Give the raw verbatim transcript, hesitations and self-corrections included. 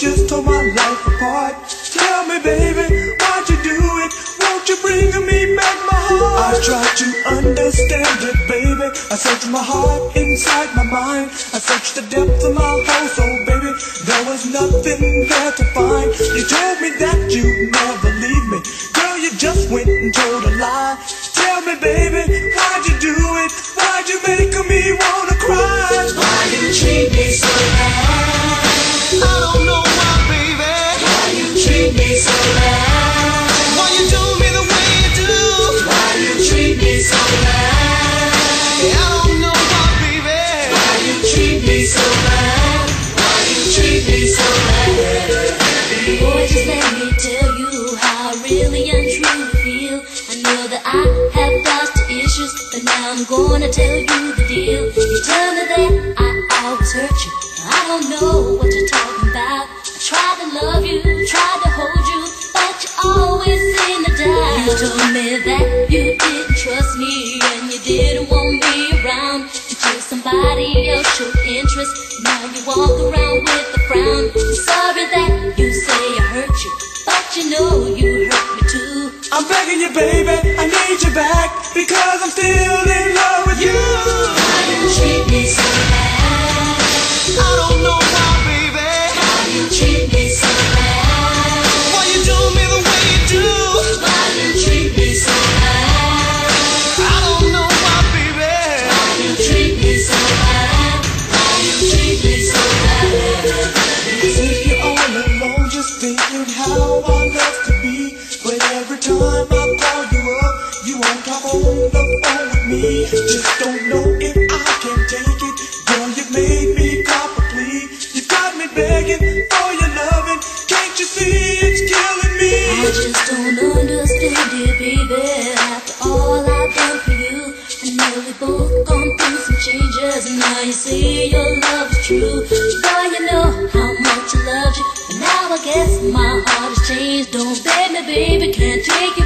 just tore my life apart. Tell me, baby, why'd you do it? Won't you bring me back my heart? I tried to understand it, baby. I searched my heart inside my mind. I searched the depths of my whole soul, baby. There was nothing there to find. You told me that you'd never leave me. Girl, you just went and told a lie. Tell me, baby, why'd you do it? Why'd you make me wanna cry? Why you treat me so bad? I don't know why, baby. Why you treat me so bad? Why you do me the way you do? Why you treat me so bad? I don't know why, baby. Why you treat me so bad? Why you treat me so bad? Boy, just let me tell you how I really and truly feel. I know that I have lost the issues, but now I'm gonna tell you the deal. You tell me that I always hurt you. I don't know what you're talking about. I tried to love you, tried to hold you, but you always seem to die. You told me that you didn't trust me and you didn't want me around until somebody else showed interest. Now you walk around with a frown. I'm sorry that you say I hurt you, but you know you hurt me too. I'm begging you, baby, I need you back, because I'm still in love with you. Why you treat me so bad? I don't know why, baby. Why you treat me so bad? Why you do me the way you do? Why you treat me so bad? I don't know why, baby. Why you treat me so bad? Why you treat me so bad? As if you're all alone, just thinking how I love to be. But every time I call you up, you won't talk on the phone with me. Just don't know if I can take it. Girl, you made me cop a plea. You got me begging for your loving. Can't you see it's killing me? I just don't understand it, baby. After all I've done for you, I know we both gone through some changes. And now you say your love is true. Boy, you know how much I loved you, but now I guess my heart has changed. Don't beg me, baby, can't take you